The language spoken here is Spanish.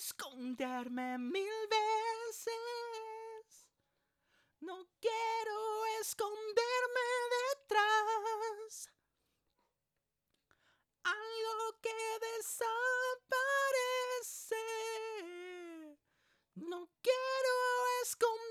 esconderme mil veces. No quiero esconderme detrás. Algo que desaparece. No quiero esconderme